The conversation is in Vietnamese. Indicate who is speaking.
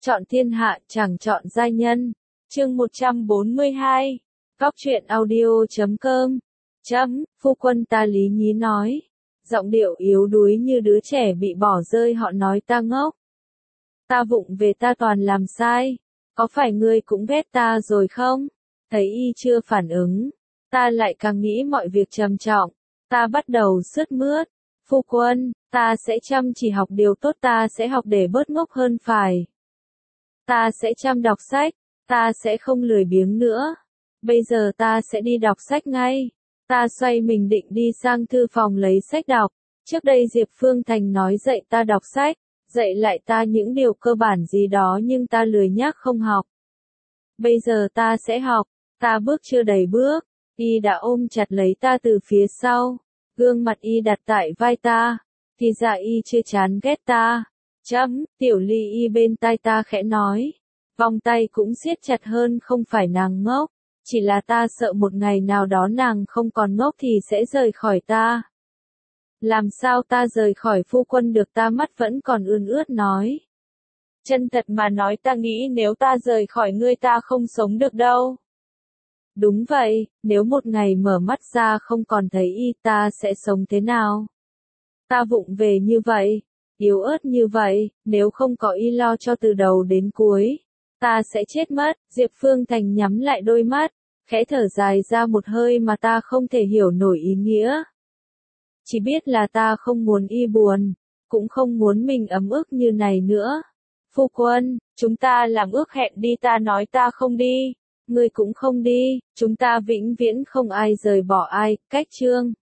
Speaker 1: Chọn thiên hạ chẳng chọn giai nhân. Chương 142. Góc truyện audio.com. Phu quân ta lý nhí nói. Giọng điệu yếu đuối như đứa trẻ bị bỏ rơi. Họ nói ta ngốc. Ta vụng về, ta toàn làm sai. Có phải ngươi cũng ghét ta rồi không? Thấy y chưa phản ứng, ta lại càng nghĩ mọi việc trầm trọng. Ta bắt đầu sướt mướt. Phu quân, ta sẽ chăm chỉ học điều tốt, ta sẽ học để bớt ngốc hơn phải. Ta sẽ chăm đọc sách, ta sẽ không lười biếng nữa. Bây giờ ta sẽ đi đọc sách ngay. Ta xoay mình định đi sang thư phòng lấy sách đọc. Trước đây Diệp Phương Thành nói dạy ta đọc sách, dạy lại ta những điều cơ bản gì đó nhưng ta lười nhác không học. Bây giờ ta sẽ học. Ta bước chưa đầy bước, y đã ôm chặt lấy ta từ phía sau. Gương mặt y đặt tại vai ta, thì ra y chưa chán ghét ta. Tiểu Ly y bên tai ta khẽ nói. Vòng tay cũng siết chặt hơn, không phải nàng ngốc, chỉ là ta sợ một ngày nào đó nàng không còn ngốc thì sẽ rời khỏi ta. Làm sao ta rời khỏi phu quân được, ta mắt vẫn còn ươn ướt nói. Chân thật mà nói, ta nghĩ nếu ta rời khỏi ngươi ta không sống được đâu. Đúng vậy, nếu một ngày mở mắt ra không còn thấy y, ta sẽ sống thế nào? Ta vụng về như vậy, yếu ớt như vậy, nếu không có y lo cho từ đầu đến cuối, ta sẽ chết mất. Diệp Phương Thành nhắm lại đôi mắt, khẽ thở dài ra một hơi mà ta không thể hiểu nổi ý nghĩa. Chỉ biết là ta không muốn y buồn, cũng không muốn mình ấm ức như này nữa. Phu quân, chúng ta làm ước hẹn đi, ta nói ta không đi. Ngươi cũng không đi, chúng ta vĩnh viễn không ai rời bỏ ai. Cách chương